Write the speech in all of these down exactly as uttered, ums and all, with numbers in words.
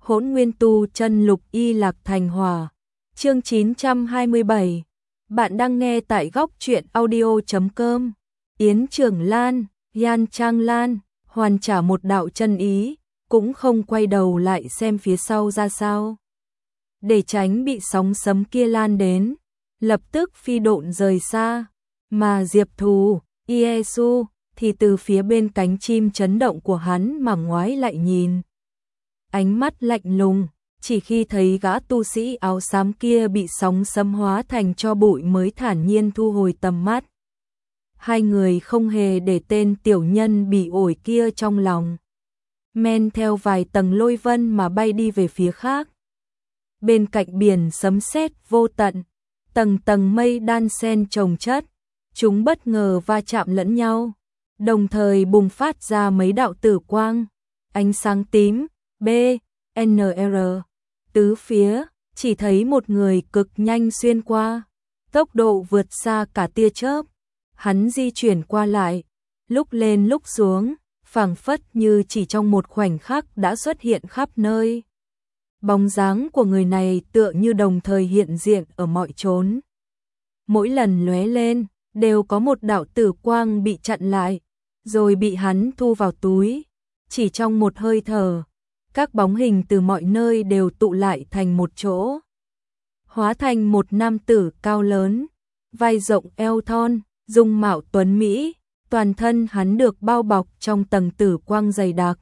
Hỗn Nguyên Tu Chân Lục Y Lạc Thành Hòa. Chương chín trăm hai mươi bảy. Bạn đang nghe tại góc truyện audio chấm com. Yến Trường Lan, Yan Trang Lan, hoàn trả một đạo chân ý, cũng không quay đầu lại xem phía sau ra sao. Để tránh bị sóng sấm kia lan đến, lập tức phi độn rời xa, mà Diệp Thù, Iesu thì từ phía bên cánh chim chấn động của hắn mà ngoái lại nhìn. Ánh mắt lạnh lùng, chỉ khi thấy gã tu sĩ áo xám kia bị sóng sấm hóa thành tro bụi mới thản nhiên thu hồi tầm mắt. Hai người không hề để tên tiểu nhân bị ổi kia trong lòng. Men theo vài tầng lôi vân mà bay đi về phía khác. Bên cạnh biển sấm sét vô tận, tầng tầng mây đan xen chồng chất, chúng bất ngờ va chạm lẫn nhau, đồng thời bùng phát ra mấy đạo tử quang, ánh sáng tím, B, N R, tứ phía, chỉ thấy một người cực nhanh xuyên qua, tốc độ vượt xa cả tia chớp. Hắn di chuyển qua lại, lúc lên lúc xuống, phảng phất như chỉ trong một khoảnh khắc đã xuất hiện khắp nơi. Bóng dáng của người này tựa như đồng thời hiện diện ở mọi chốn. Mỗi lần lóe lên, đều có một đạo tử quang bị chặn lại, rồi bị hắn thu vào túi. Chỉ trong một hơi thở, các bóng hình từ mọi nơi đều tụ lại thành một chỗ. Hóa thành một nam tử cao lớn, vai rộng eo thon, dung mạo tuấn mỹ, toàn thân hắn được bao bọc trong tầng tử quang dày đặc.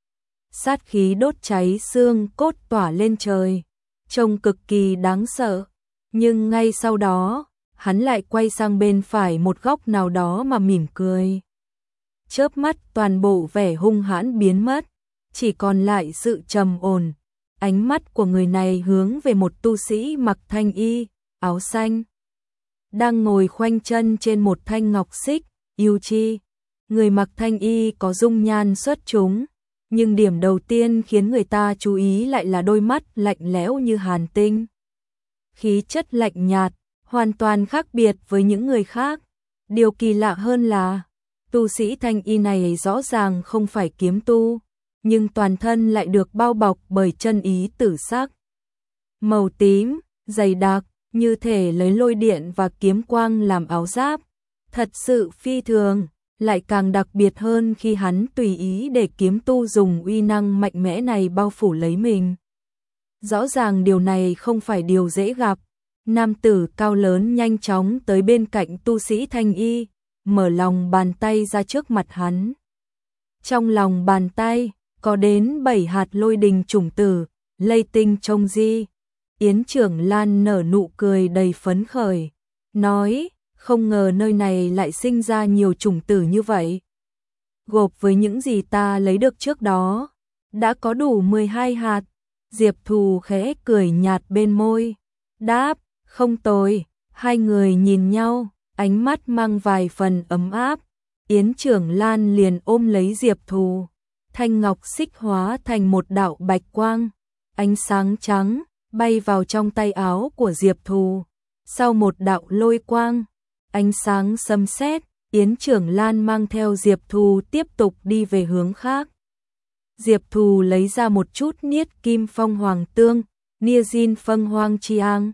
Sát khí đốt cháy xương cốt tỏa lên trời, trông cực kỳ đáng sợ, nhưng ngay sau đó, hắn lại quay sang bên phải một góc nào đó mà mỉm cười. Chớp mắt toàn bộ vẻ hung hãn biến mất, chỉ còn lại sự trầm ổn. Ánh mắt của người này hướng về một tu sĩ mặc thanh y, áo xanh, đang ngồi khoanh chân trên một thanh ngọc xích, yêu chi. Người mặc thanh y có dung nhan xuất chúng, nhưng điểm đầu tiên khiến người ta chú ý lại là đôi mắt lạnh lẽo như hàn tinh. Khí chất lạnh nhạt, hoàn toàn khác biệt với những người khác. Điều kỳ lạ hơn là, tu sĩ thanh y này rõ ràng không phải kiếm tu, nhưng toàn thân lại được bao bọc bởi chân ý tử sắc. Màu tím, dày đặc, như thể lấy lôi điện và kiếm quang làm áo giáp. Thật sự phi thường, lại càng đặc biệt hơn khi hắn tùy ý để kiếm tu dùng uy năng mạnh mẽ này bao phủ lấy mình. Rõ ràng điều này không phải điều dễ gặp. Nam tử cao lớn nhanh chóng tới bên cạnh tu sĩ thanh y, mở lòng bàn tay ra trước mặt hắn. Trong lòng bàn tay, có đến bảy hạt lôi đình chủng tử, lây tinh trông di. Yến Trường Lan nở nụ cười đầy phấn khởi, nói, không ngờ nơi này lại sinh ra nhiều chủng tử như vậy. Gộp với những gì ta lấy được trước đó, đã có đủ mười hai hạt. Diệp Thù khẽ cười nhạt bên môi, đáp, không tồi. Hai người nhìn nhau, ánh mắt mang vài phần ấm áp. Yến Trường Lan liền ôm lấy Diệp Thù, thanh ngọc xích hóa thành một đạo bạch quang, ánh sáng trắng bay vào trong tay áo của Diệp Thù. Sau một đạo lôi quang, ánh sáng sấm sét, Yến Trường Lan mang theo Diệp Thù tiếp tục đi về hướng khác. Diệp Thù lấy ra một chút niết kim phong hoàng tương, nia diên phân hoang chiang,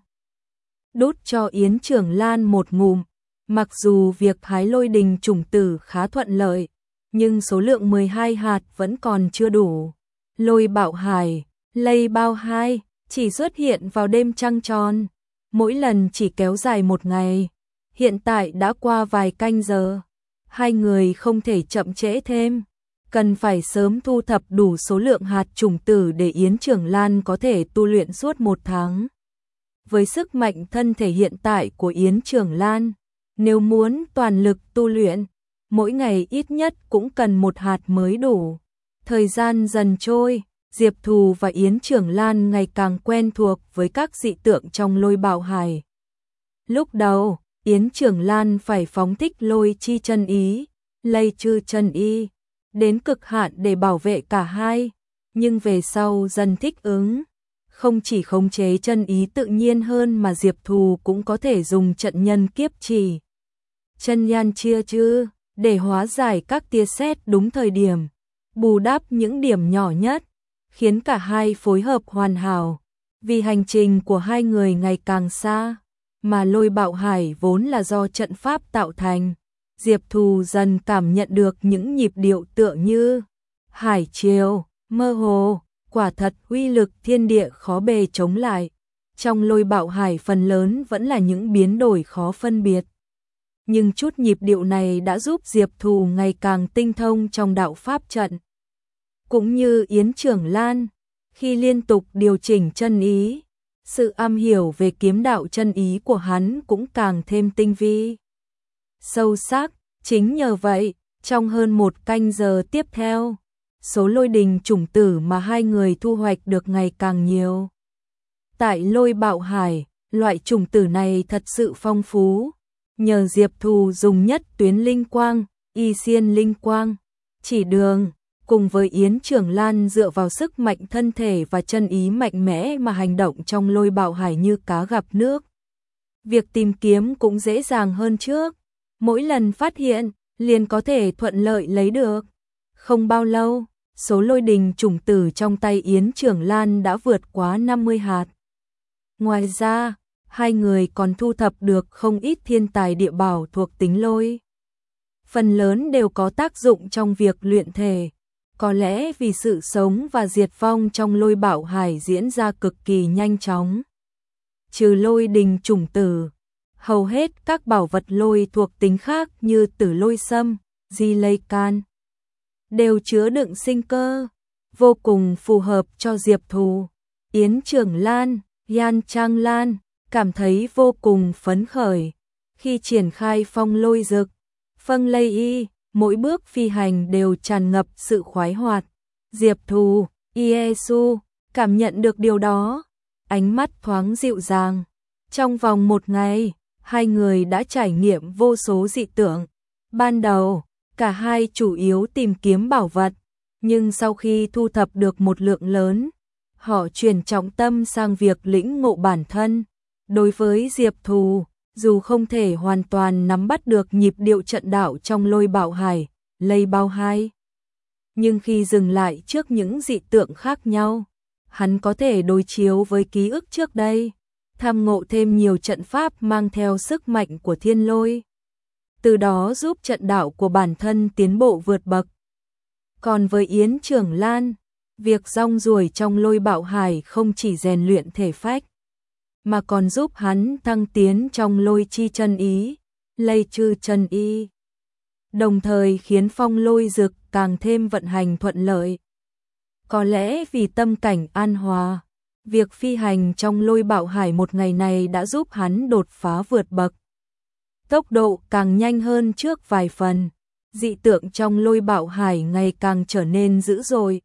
đút cho Yến Trường Lan một ngụm. Mặc dù việc hái lôi đình chủng tử khá thuận lợi, nhưng số lượng mười hai hạt vẫn còn chưa đủ. Lôi bạo hải, lây bao hai, chỉ xuất hiện vào đêm trăng tròn, mỗi lần chỉ kéo dài một ngày. Hiện tại đã qua vài canh giờ, hai người không thể chậm trễ thêm, cần phải sớm thu thập đủ số lượng hạt chủng tử để Yến Trường Lan có thể tu luyện suốt một tháng. Với sức mạnh thân thể hiện tại của Yến Trường Lan, nếu muốn toàn lực tu luyện, mỗi ngày ít nhất cũng cần một hạt mới đủ. Thời gian dần trôi, Diệp Thù và Yến Trường Lan ngày càng quen thuộc với các dị tượng trong lôi bạo hải. Lúc đầu, Yến Trường Lan phải phóng thích lôi chi chân ý, lây chư chân y, đến cực hạn để bảo vệ cả hai, nhưng về sau dần thích ứng. Không chỉ khống chế chân ý tự nhiên hơn mà Diệp Thù cũng có thể dùng trận nhân kiếp chỉ, chân nhan chia chư, để hóa giải các tia sét đúng thời điểm, bù đắp những điểm nhỏ nhất. khiến cả hai phối hợp hoàn hảo. Vì hành trình của hai người ngày càng xa, mà lôi bạo hải vốn là do trận pháp tạo thành. Diệp Thù dần cảm nhận được những nhịp điệu tựa như hải triều, mơ hồ, quả thật uy lực thiên địa khó bề chống lại. Trong lôi bạo hải phần lớn vẫn là những biến đổi khó phân biệt. Nhưng chút nhịp điệu này đã giúp Diệp Thù ngày càng tinh thông trong đạo pháp trận. Cũng như Yến Trưởng Lan, khi liên tục điều chỉnh chân ý, sự am hiểu về kiếm đạo chân ý của hắn cũng càng thêm tinh vi, sâu sắc. Chính nhờ vậy, trong hơn một canh giờ tiếp theo, số lôi đình chủng tử mà hai người thu hoạch được ngày càng nhiều. Tại lôi bạo hải, loại chủng tử này thật sự phong phú. Nhờ Diệp Thù dùng nhất tuyến linh quang, y xiên linh quang, chỉ đường, cùng với Yến Trưởng Lan dựa vào sức mạnh thân thể và chân ý mạnh mẽ mà hành động trong lôi bạo hải như cá gặp nước. Việc tìm kiếm cũng dễ dàng hơn trước. Mỗi lần phát hiện, liền có thể thuận lợi lấy được. Không bao lâu, số lôi đình chủng tử trong tay Yến Trưởng Lan đã vượt quá năm mươi hạt. Ngoài ra, hai người còn thu thập được không ít thiên tài địa bảo thuộc tính lôi. Phần lớn đều có tác dụng trong việc luyện thể. Có lẽ vì sự sống và diệt vong trong lôi bạo hải diễn ra cực kỳ nhanh chóng. Trừ lôi đình chủng tử, hầu hết các bảo vật lôi thuộc tính khác như tử lôi sâm, di lây can đều chứa đựng sinh cơ, vô cùng phù hợp cho Diệp Thù. Yến Trưởng Lan, Yan Trang Lan cảm thấy vô cùng phấn khởi khi triển khai phong lôi dực, phân lây y, mỗi bước phi hành đều tràn ngập sự khoái hoạt. Diệp Thù, Iesu cảm nhận được điều đó, ánh mắt thoáng dịu dàng. Trong vòng một ngày, hai người đã trải nghiệm vô số dị tượng. Ban đầu, cả hai chủ yếu tìm kiếm bảo vật, nhưng sau khi thu thập được một lượng lớn, họ chuyển trọng tâm sang việc lĩnh ngộ bản thân. Đối với Diệp Thù, dù không thể hoàn toàn nắm bắt được nhịp điệu trận đạo trong lôi bạo hải, lây bao hai, nhưng khi dừng lại trước những dị tượng khác nhau, hắn có thể đối chiếu với ký ức trước đây, tham ngộ thêm nhiều trận pháp mang theo sức mạnh của thiên lôi. Từ đó giúp trận đạo của bản thân tiến bộ vượt bậc. Còn với Yến Trưởng Lan, việc rong ruổi trong lôi bạo hải không chỉ rèn luyện thể phách, mà còn giúp hắn tăng tiến trong lôi chi chân ý, lây chư chân y. Đồng thời khiến phong lôi dực càng thêm vận hành thuận lợi. Có lẽ vì tâm cảnh an hòa, việc phi hành trong lôi bạo hải một ngày này đã giúp hắn đột phá vượt bậc. Tốc độ càng nhanh hơn trước vài phần, dị tượng trong lôi bạo hải ngày càng trở nên dữ dội.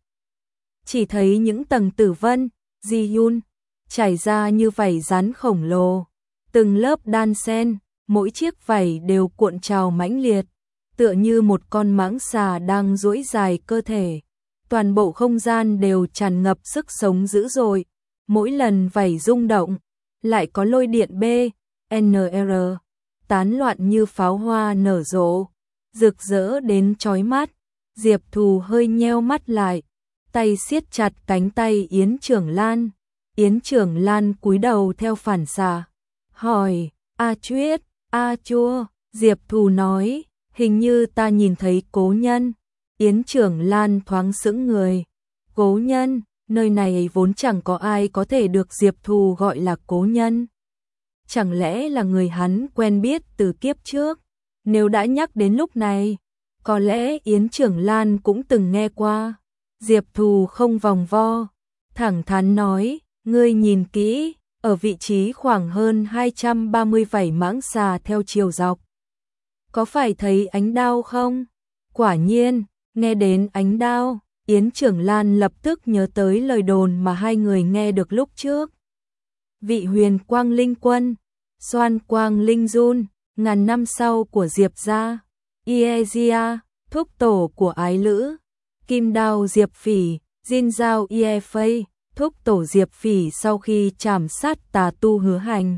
Chỉ thấy những tầng tử vân, di yun, trải ra như vảy rắn khổng lồ, từng lớp đan xen, mỗi chiếc vảy đều cuộn trào mãnh liệt, tựa như một con mãng xà đang duỗi dài cơ thể. Toàn bộ không gian đều tràn ngập sức sống dữ dội, mỗi lần vảy rung động, lại có lôi điện B, N R, tán loạn như pháo hoa nở rộ, rực rỡ đến chói mắt. Diệp Thù hơi nheo mắt lại, tay siết chặt cánh tay Yến Trưởng Lan. Yến Trưởng Lan cúi đầu theo phản xạ, hỏi, A Chuyết, A Chua. Diệp Thù nói, hình như ta nhìn thấy cố nhân. Yến Trưởng Lan thoáng sững người. Cố nhân, nơi này vốn chẳng có ai có thể được Diệp Thù gọi là cố nhân. Chẳng lẽ là người hắn quen biết từ kiếp trước? Nếu đã nhắc đến lúc này, có lẽ Yến Trưởng Lan cũng từng nghe qua. Diệp Thù không vòng vo, thẳng thắn nói, ngươi nhìn kỹ, ở vị trí khoảng hơn hai trăm ba mươi vảy mãng xà theo chiều dọc. Có phải thấy ánh đao không? Quả nhiên, nghe đến ánh đao, Yến Trưởng Lan lập tức nhớ tới lời đồn mà hai người nghe được lúc trước. Vị huyền quang linh quân, xoan quang linh dun, ngàn năm sau của Diệp gia, Iezia, thúc tổ của ái lữ, kim đao Diệp Phỉ, Jin Giao Iefei, thúc tổ Diệp Phỉ sau khi trảm sát tà tu Hứa Hành.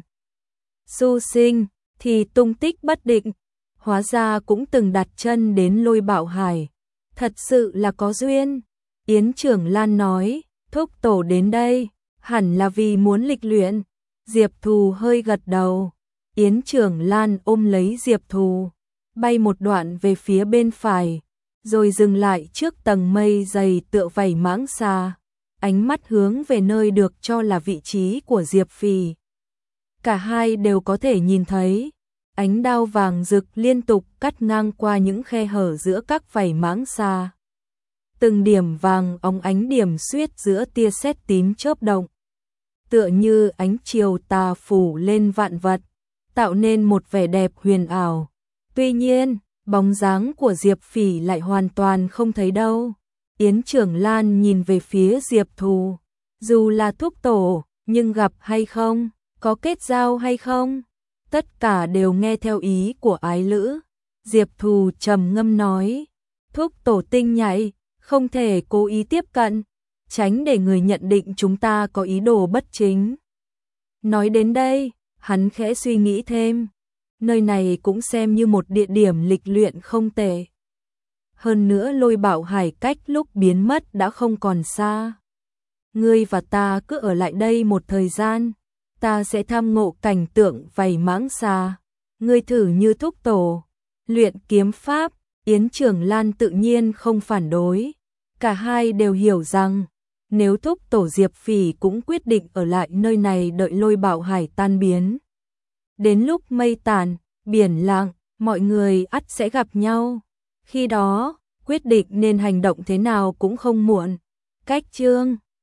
Su sinh, thì tung tích bất định, hóa ra cũng từng đặt chân đến lôi bạo hải. Thật sự là có duyên. Yến Trưởng Lan nói, Thúc tổ đến đây, hẳn là vì muốn lịch luyện. Diệp Thù hơi gật đầu. Yến Trưởng Lan ôm lấy Diệp Thù, bay một đoạn về phía bên phải, rồi dừng lại trước tầng mây dày tựa vảy mãng xà, ánh mắt hướng về nơi được cho là vị trí của Diệp Phỉ. Cả hai đều có thể nhìn thấy, ánh đao vàng rực liên tục cắt ngang qua những khe hở giữa các vảy mãng xà. Từng điểm vàng óng ánh điểm xuyết giữa tia sét tím chớp động, tựa như ánh chiều tà phủ lên vạn vật, tạo nên một vẻ đẹp huyền ảo. Tuy nhiên, bóng dáng của Diệp Phỉ lại hoàn toàn không thấy đâu. Yến Trưởng Lan nhìn về phía Diệp Thù, dù là thúc tổ, nhưng gặp hay không, có kết giao hay không, tất cả đều nghe theo ý của ái lữ. Diệp Thù trầm ngâm nói, thúc tổ tinh nhạy, không thể cố ý tiếp cận, tránh để người nhận định chúng ta có ý đồ bất chính. Nói đến đây, hắn khẽ suy nghĩ thêm, nơi này cũng xem như một địa điểm lịch luyện không tệ. Hơn nữa Lôi Bảo Hải cách lúc biến mất đã không còn xa. Ngươi và ta cứ ở lại đây một thời gian, ta sẽ tham ngộ cảnh tượng vảy mãng xà. Ngươi thử như thúc tổ, luyện kiếm pháp. Yến Trưởng Lan tự nhiên không phản đối. Cả hai đều hiểu rằng, nếu thúc tổ Diệp Phỉ cũng quyết định ở lại nơi này đợi Lôi Bảo Hải tan biến, đến lúc mây tàn, biển lặng, mọi người ắt sẽ gặp nhau. Khi đó, quyết định nên hành động thế nào cũng không muộn. Cách chương